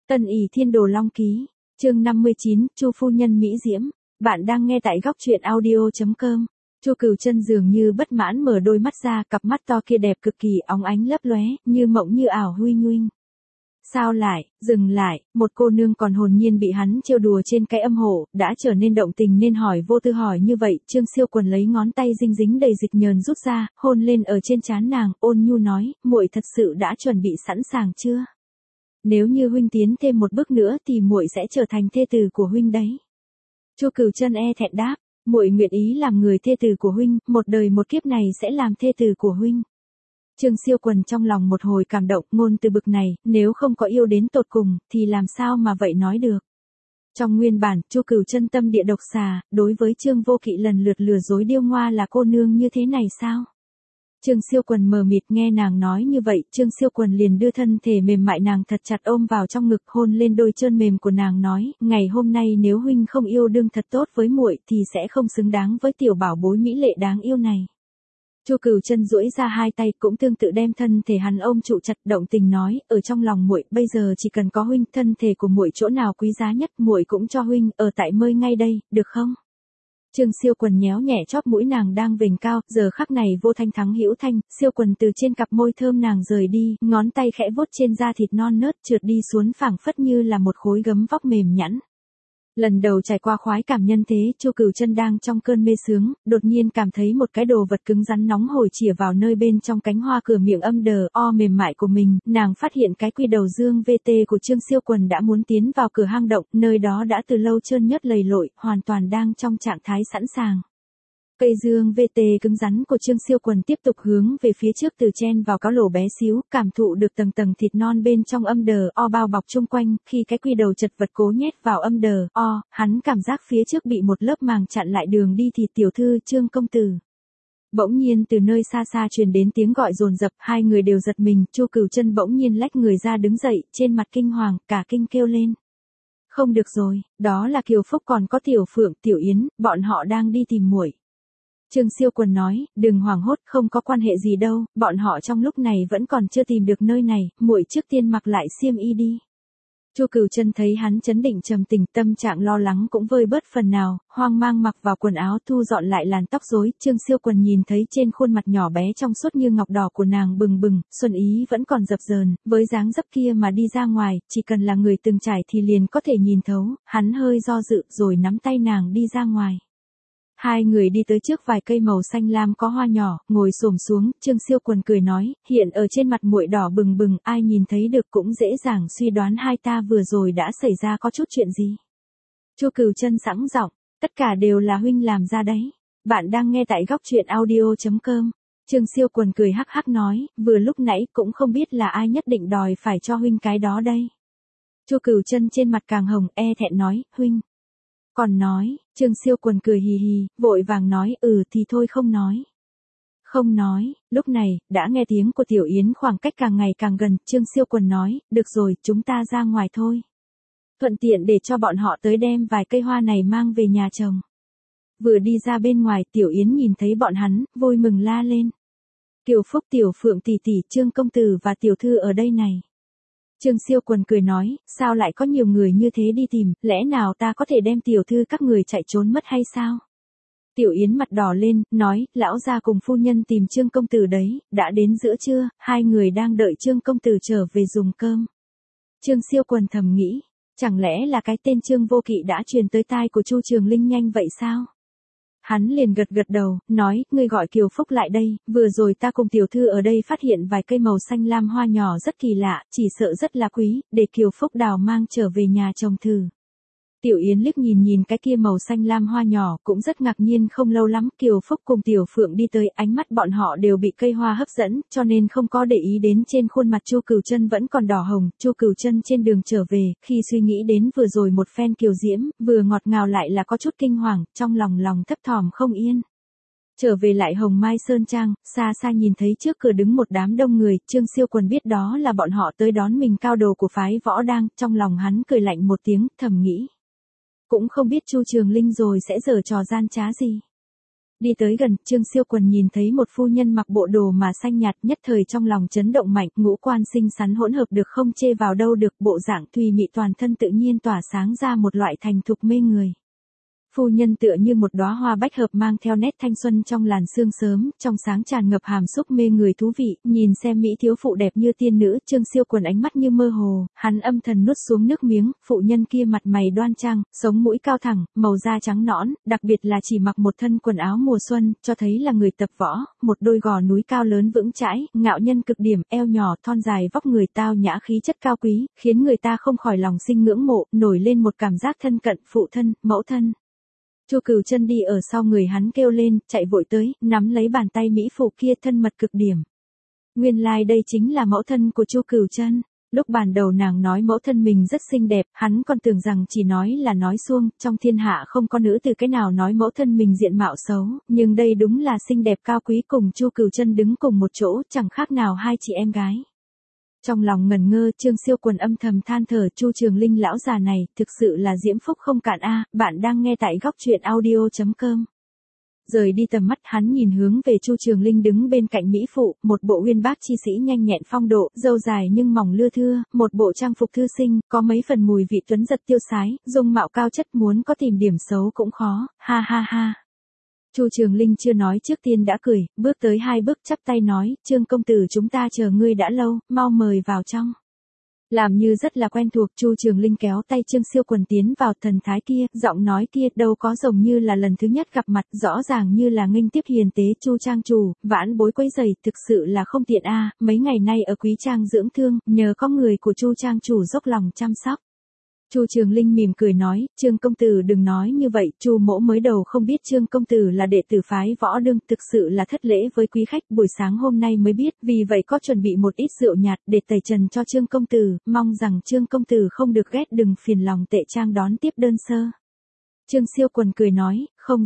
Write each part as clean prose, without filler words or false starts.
Tân ỷ thiên đồ long ký, chương 59, Chu phu nhân mỹ diễm. Bạn đang nghe tại góc truyện audio.com. Chu Cửu Chân dường như bất mãn mở đôi mắt ra, cặp mắt to kia đẹp cực kỳ, óng ánh lấp lóe, như mộng như ảo huy nhuỳnh. Sao lại, dừng lại, một cô nương còn hồn nhiên bị hắn trêu đùa trên cái âm hộ, đã trở nên động tình nên hỏi vô tư hỏi như vậy. Trương Siêu Quần lấy ngón tay dinh dính đầy dịch nhờn rút ra, hôn lên ở trên trán nàng, ôn nhu nói, muội thật sự đã chuẩn bị sẵn sàng chưa? Nếu như huynh tiến thêm một bước nữa thì muội sẽ trở thành thê tử của huynh đấy. Chu Cửu Chân e thẹn đáp, muội nguyện ý làm người thê tử của huynh, một đời một kiếp này sẽ làm thê tử của huynh. Trương Siêu Quần trong lòng một hồi cảm động, ngôn từ bực này, nếu không có yêu đến tột cùng, thì làm sao mà vậy nói được. Trong nguyên bản, Chu Cửu Chân tâm địa độc xà, đối với Trương Vô Kỵ lần lượt lừa dối điêu ngoa là cô nương như thế này sao? Trương Siêu Quần mờ mịt nghe nàng nói như vậy, Trương Siêu Quần liền đưa thân thể mềm mại nàng thật chặt ôm vào trong ngực, hôn lên đôi chân mềm của nàng nói, ngày hôm nay nếu huynh không yêu đương thật tốt với muội thì sẽ không xứng đáng với tiểu bảo bối mỹ lệ đáng yêu này. Chu Cửu Chân duỗi ra hai tay cũng tương tự đem thân thể hắn ôm trụ chặt, động tình nói, ở trong lòng muội, bây giờ chỉ cần có huynh, thân thể của muội chỗ nào quý giá nhất, muội cũng cho huynh, ở tại mơi ngay đây, được không? Trương Siêu Quần nhéo nhẹ chóp mũi nàng đang vểnh cao, giờ khắc này vô thanh thắng hữu thanh, Siêu Quần từ trên cặp môi thơm nàng rời đi, ngón tay khẽ vuốt trên da thịt non nớt trượt đi xuống phảng phất như là một khối gấm vóc mềm nhẵn. Lần đầu trải qua khoái cảm nhân thế, Chu Cửu Chân đang trong cơn mê sướng, đột nhiên cảm thấy một cái đồ vật cứng rắn nóng hổi chìa vào nơi bên trong cánh hoa cửa miệng âm đờ o mềm mại của mình, nàng phát hiện cái quy đầu dương VT của Trương Siêu Quần đã muốn tiến vào cửa hang động, nơi đó đã từ lâu trơn nhớt lầy lội, hoàn toàn đang trong trạng thái sẵn sàng. Cây dương VT cứng rắn của Trương Siêu Quần tiếp tục hướng về phía trước từ chen vào cái lỗ bé xíu, cảm thụ được tầng tầng thịt non bên trong âm đờ o bao bọc chung quanh, khi cái quy đầu chật vật cố nhét vào âm đờ o, hắn cảm giác phía trước bị một lớp màng chặn lại đường đi thì tiểu thư Trương công tử. Bỗng nhiên từ nơi xa xa truyền đến tiếng gọi dồn dập, hai người đều giật mình, Chu Cửu Chân bỗng nhiên lách người ra đứng dậy, trên mặt kinh hoàng, cả kinh kêu lên. Không được rồi, đó là Kiều Phúc còn có Tiểu Phượng, Tiểu Yến, bọn họ đang đi tìm muội. Trương Siêu Quần nói, đừng hoảng hốt, không có quan hệ gì đâu, bọn họ trong lúc này vẫn còn chưa tìm được nơi này, muội trước tiên mặc lại xiêm y đi. Chu Cửu Chân thấy hắn chấn định trầm tĩnh, tâm trạng lo lắng cũng vơi bớt phần nào, hoang mang mặc vào quần áo, thu dọn lại làn tóc rối. Trương Siêu Quần nhìn thấy trên khuôn mặt nhỏ bé trong suốt như ngọc đỏ của nàng bừng bừng, xuân ý vẫn còn dập dờn, với dáng dấp kia mà đi ra ngoài, chỉ cần là người từng trải thì liền có thể nhìn thấu. Hắn hơi do dự rồi nắm tay nàng đi ra ngoài. Hai người đi tới trước vài cây màu xanh lam có hoa nhỏ, ngồi xổm xuống, Trương Siêu Quần cười nói, hiện ở trên mặt muội đỏ bừng bừng, ai nhìn thấy được cũng dễ dàng suy đoán hai ta vừa rồi đã xảy ra có chút chuyện gì. Chu Cửu Chân sẵn giọng, tất cả đều là huynh làm ra đấy. Bạn đang nghe tại góc truyện audio.com. Trương Siêu Quần cười hắc hắc nói, vừa lúc nãy cũng không biết là ai nhất định đòi phải cho huynh cái đó đây. Chu Cửu Chân trên mặt càng hồng, e thẹn nói, huynh. Còn nói, Trương Siêu Quần cười hì hì, vội vàng nói, thì thôi không nói. Không nói, lúc này, đã nghe tiếng của Tiểu Yến khoảng cách càng ngày càng gần, Trương Siêu Quần nói, được rồi, chúng ta ra ngoài thôi. Thuận tiện để cho bọn họ tới đem vài cây hoa này mang về nhà chồng. Vừa đi ra bên ngoài, Tiểu Yến nhìn thấy bọn hắn, vui mừng la lên. Kiều Phúc, Tiểu Phượng tỷ tỷ, Trương công tử và tiểu thư ở đây này. Trương Siêu Quần cười nói, sao lại có nhiều người như thế đi tìm, lẽ nào ta có thể đem tiểu thư các người chạy trốn mất hay sao? Tiểu Yến mặt đỏ lên, nói, lão gia cùng phu nhân tìm Trương công tử đấy, đã đến giữa trưa, hai người đang đợi Trương công tử trở về dùng cơm. Trương Siêu Quần thầm nghĩ, chẳng lẽ là cái tên Trương Vô Kỵ đã truyền tới tai của Chu Trường Linh nhanh vậy sao? Hắn liền gật gật đầu, nói, ngươi gọi Kiều Phúc lại đây, vừa rồi ta cùng tiểu thư ở đây phát hiện vài cây màu xanh lam hoa nhỏ rất kỳ lạ, chỉ sợ rất là quý, để Kiều Phúc đào mang trở về nhà trồng thử. Tiểu Yến liếc nhìn nhìn cái kia màu xanh lam hoa nhỏ, cũng rất ngạc nhiên. Không lâu lắm Kiều Phúc cùng Tiểu Phượng đi tới, ánh mắt bọn họ đều bị cây hoa hấp dẫn, cho nên không có để ý đến trên khuôn mặt Chu Cửu Chân vẫn còn đỏ hồng. Chu Cửu Chân trên đường trở về, khi suy nghĩ đến vừa rồi một phen kiều diễm, vừa ngọt ngào lại là có chút kinh hoàng, trong lòng thấp thỏm không yên. Trở về lại Hồng Mai Sơn Trang, xa xa nhìn thấy trước cửa đứng một đám đông người, Trương Siêu Quần biết đó là bọn họ tới đón mình cao đồ của phái Võ Đang, trong lòng hắn cười lạnh một tiếng, thầm nghĩ. Cũng không biết Chu Trường Linh rồi sẽ giở trò gian trá gì. Đi tới gần, Trương Siêu Quần nhìn thấy một phu nhân mặc bộ đồ mà xanh nhạt, nhất thời trong lòng chấn động mạnh, ngũ quan xinh xắn hỗn hợp được không chê vào đâu được, bộ dạng thùy mị toàn thân tự nhiên tỏa sáng ra một loại thành thục mê người. Phu nhân tựa như một đóa hoa bách hợp mang theo nét thanh xuân trong làn sương sớm, trong sáng tràn ngập hàm xúc mê người thú vị, nhìn xem mỹ thiếu phụ đẹp như tiên nữ, Trương Siêu Quần ánh mắt như mơ hồ, hắn âm thầm nuốt xuống nước miếng, phụ nhân kia mặt mày đoan trang, sống mũi cao thẳng, màu da trắng nõn, đặc biệt là chỉ mặc một thân quần áo mùa xuân, cho thấy là người tập võ, một đôi gò núi cao lớn vững chãi, ngạo nhân cực điểm, eo nhỏ, thon dài, vóc người tao nhã, khí chất cao quý, khiến người ta không khỏi lòng sinh ngưỡng mộ, nổi lên một cảm giác thân cận, phụ thân, mẫu thân. Chu Cửu Chân đi ở sau người hắn kêu lên, chạy vội tới, nắm lấy bàn tay mỹ phụ kia thân mật cực điểm. Nguyên lai đây chính là mẫu thân của Chu Cửu Chân. Lúc ban đầu nàng nói mẫu thân mình rất xinh đẹp, hắn còn tưởng rằng chỉ nói là nói suông, trong thiên hạ không có nữ từ cái nào nói mẫu thân mình diện mạo xấu, nhưng đây đúng là xinh đẹp cao quý, cùng Chu Cửu Chân đứng cùng một chỗ, chẳng khác nào hai chị em gái. Trong lòng ngẩn ngơ, Trương Siêu Quần âm thầm than thở, Chu Trường Linh lão già này, thực sự là diễm phúc không cạn a. Bạn đang nghe tại góc truyện audio.com. Rời đi tầm mắt, hắn nhìn hướng về Chu Trường Linh đứng bên cạnh mỹ phụ, một bộ uyên bác chi sĩ nhanh nhẹn phong độ, râu dài nhưng mỏng lưa thưa, một bộ trang phục thư sinh, có mấy phần mùi vị tuấn giật tiêu sái, dung mạo cao chất, muốn có tìm điểm xấu cũng khó, ha ha ha. Chu Trường Linh chưa nói trước tiên đã cười, bước tới hai bước chắp tay nói, Trương công tử chúng ta chờ ngươi đã lâu, mau mời vào trong. Làm như rất là quen thuộc, Chu Trường Linh kéo tay Trương Siêu Quần tiến vào, thần thái kia, giọng nói kia, đâu có giống như là lần thứ nhất gặp mặt, rõ ràng như là nghênh tiếp hiền tế. Chu trang chủ, vãn bối quấy rầy, thực sự là không tiện a, mấy ngày nay ở quý trang dưỡng thương, nhờ có người của Chu trang chủ dốc lòng chăm sóc. Chu Trường Linh mỉm cười nói, Trương công tử đừng nói như vậy, Chu mỗ mới đầu không biết Trương công tử là đệ tử phái võ đương, thực sự là thất lễ với quý khách, buổi sáng hôm nay mới biết, vì vậy có chuẩn bị một ít rượu nhạt để tẩy trần cho Trương công tử, mong rằng Trương công tử không được ghét, đừng phiền lòng tệ trang đón tiếp đơn sơ. Trương Siêu Quần cười nói, không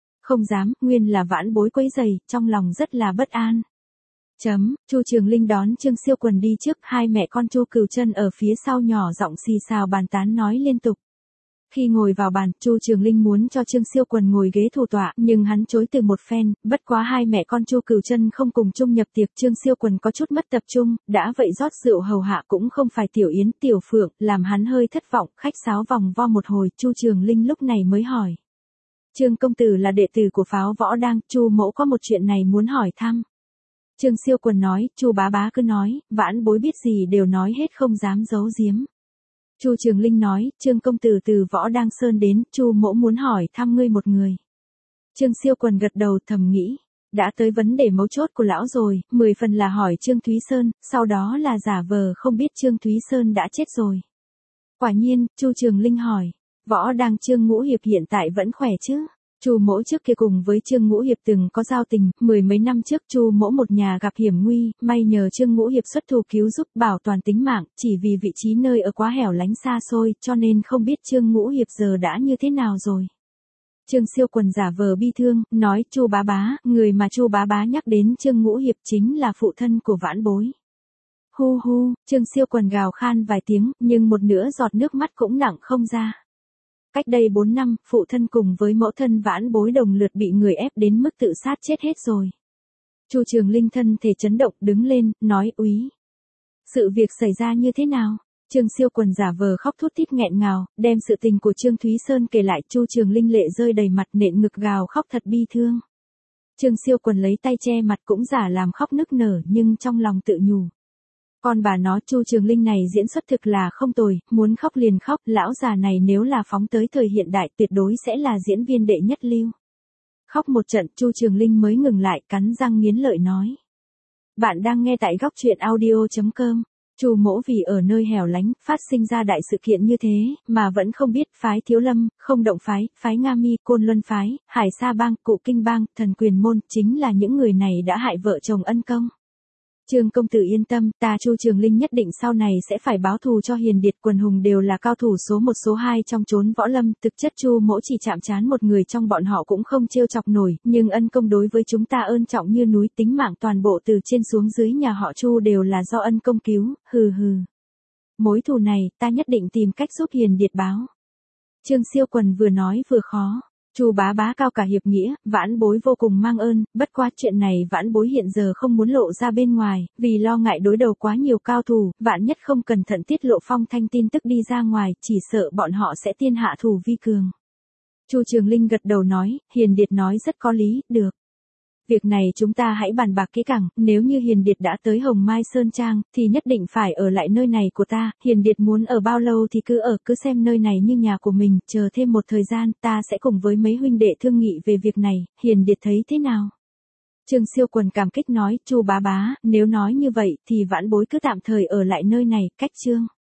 dám, nguyên là vãn bối quấy rầy, trong lòng rất là bất an. Chu Trường Linh đón Trương Siêu Quần đi trước, hai mẹ con Chu Cửu Chân ở phía sau nhỏ giọng xì xào bàn tán nói liên tục. Khi ngồi vào bàn, Chu Trường Linh muốn cho Trương Siêu Quần ngồi ghế thủ tọa, nhưng hắn chối từ một phen, bất quá hai mẹ con Chu Cửu Chân không cùng chung nhập tiệc, Trương Siêu Quần có chút mất tập trung, đã vậy rót rượu hầu hạ cũng không phải Tiểu Yến, Tiểu Phượng, làm hắn hơi thất vọng, khách sáo vòng vo một hồi, Chu Trường Linh lúc này mới hỏi. Trương công tử là đệ tử của pháo võ đang, Chu mẫu có một chuyện này muốn hỏi thăm. Trương Siêu Quần nói, Chu bá bá cứ nói, vãn bối biết gì đều nói hết, không dám giấu giếm. Chu Trường Linh nói, Trương công tử từ Võ Đang Sơn đến, Chu mẫu muốn hỏi thăm ngươi một người. Trương Siêu Quần gật đầu thầm nghĩ, đã tới vấn đề mấu chốt của lão rồi, 10 phần là hỏi Trương Thúy Sơn, sau đó là giả vờ không biết Trương Thúy Sơn đã chết rồi. Quả nhiên, Chu Trường Linh hỏi, Võ Đang Trương Ngũ Hiệp hiện tại vẫn khỏe chứ? Chu mỗ trước kia cùng với Trương Ngũ Hiệp từng có giao tình, 10 mấy năm trước Chu mỗ một nhà gặp hiểm nguy, may nhờ Trương Ngũ Hiệp xuất thủ cứu giúp bảo toàn tính mạng, chỉ vì vị trí nơi ở quá hẻo lánh xa xôi, cho nên không biết Trương Ngũ Hiệp giờ đã như thế nào rồi. Trương Siêu Quần giả vờ bi thương, nói, Chu bá bá, người mà Chu bá bá nhắc đến Trương Ngũ Hiệp chính là phụ thân của vãn bối. Hu hu, Trương Siêu Quần gào khan vài tiếng, nhưng một nửa giọt nước mắt cũng nặng không ra. Cách đây 4 năm, phụ thân cùng với mẫu thân vãn bối đồng lượt bị người ép đến mức tự sát chết hết rồi. Chu Trường Linh thân thể chấn động, đứng lên, nói, úy. Sự việc xảy ra như thế nào? Trương Siêu Quần giả vờ khóc thút thít nghẹn ngào, đem sự tình của Trương Thúy Sơn kể lại, Chu Trường Linh lệ rơi đầy mặt, nện ngực gào khóc thật bi thương. Trương Siêu Quần lấy tay che mặt cũng giả làm khóc nức nở, nhưng trong lòng tự nhủ. Con bà nó, Chu Trường Linh này diễn xuất thực là không tồi, muốn khóc liền khóc, lão già này nếu là phóng tới thời hiện đại tuyệt đối sẽ là diễn viên đệ nhất lưu. Khóc một trận, Chu Trường Linh mới ngừng lại, cắn răng nghiến lợi nói. Bạn đang nghe tại góc truyện audio.com. Chu mỗ vì ở nơi hẻo lánh, phát sinh ra đại sự kiện như thế, mà vẫn không biết phái Thiếu Lâm, Không Động phái, phái Nga Mi, Côn Luân phái, Hải Sa bang, Cụ Kinh bang, Thần Quyền môn, chính là những người này đã hại vợ chồng ân công. Trương công tử yên tâm, ta Chu Trường Linh nhất định sau này sẽ phải báo thù cho hiền điệt, quần hùng đều là cao thủ số 1 số 2 trong chốn võ lâm, thực chất Chu mỗ chỉ chạm trán một người trong bọn họ cũng không trêu chọc nổi, nhưng ân công đối với chúng ta ơn trọng như núi, tính mạng toàn bộ từ trên xuống dưới nhà họ Chu đều là do ân công cứu, hừ hừ. Mối thù này, ta nhất định tìm cách giúp hiền điệt báo. Trương Siêu Quần vừa nói vừa khó. Chu Bá Bá cao cả hiệp nghĩa, Vãn Bối vô cùng mang ơn, bất quá chuyện này Vãn Bối hiện giờ không muốn lộ ra bên ngoài, vì lo ngại đối đầu quá nhiều cao thủ, vạn nhất không cẩn thận tiết lộ phong thanh tin tức đi ra ngoài, chỉ sợ bọn họ sẽ tiên hạ thủ vi cường. Chu Trường Linh gật đầu nói, Hiền Điệt nói rất có lý, được. Việc này chúng ta hãy bàn bạc kỹ càng, nếu như Hiền Điệt đã tới Hồng Mai Sơn Trang, thì nhất định phải ở lại nơi này của ta, Hiền Điệt muốn ở bao lâu thì cứ ở, cứ xem nơi này như nhà của mình, chờ thêm một thời gian, ta sẽ cùng với mấy huynh đệ thương nghị về việc này, Hiền Điệt thấy thế nào? Trương Siêu Quần cảm kích nói, Chu Bá Bá, nếu nói như vậy, thì Vãn Bối cứ tạm thời ở lại nơi này, cách Trương